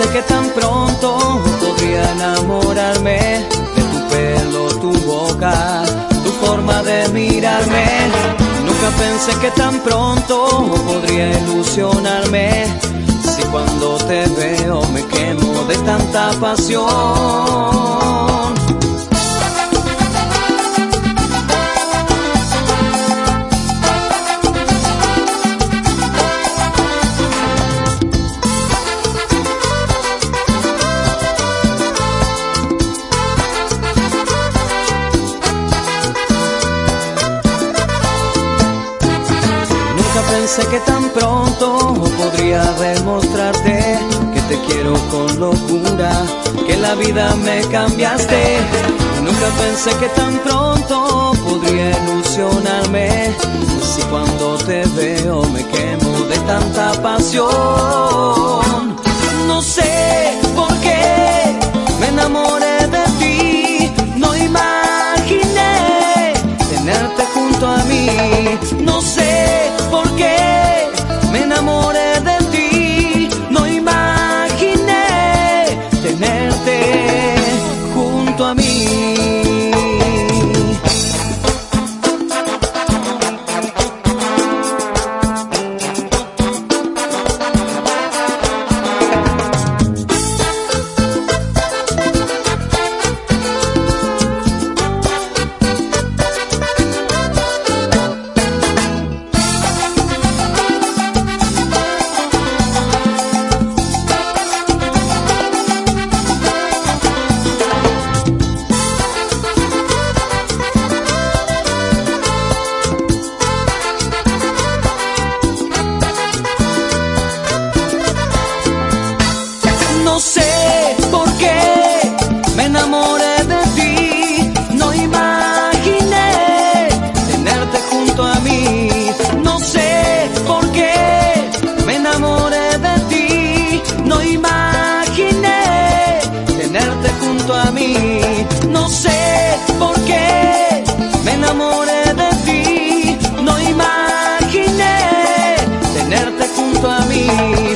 que tan pronto podría enamorarme de tu pelo, tu boca, tu forma de mirarme. Nunca pensé que tan pronto podría ilusionarme. Si cuando te veo me quemo de tanta pasión. Nunca pensé que tan pronto podría demostrarte que te quiero con locura, que la vida me cambiaste. Nunca pensé que tan pronto podría ilusionarme. Si cuando te veo me quemo de tanta pasión. No sé por qué me enamoré de ti, no imaginé tenerte junto a mí. No sé por qué me enamoré de ti, no imaginé tenerte junto a mí. No sé por qué me enamoré de ti, no imaginé tenerte junto a mí. No sé por qué me enamoré de ti, no imaginé tenerte junto a mí. No sé por qué me enamoré de ti, no imaginé tenerte junto a mí.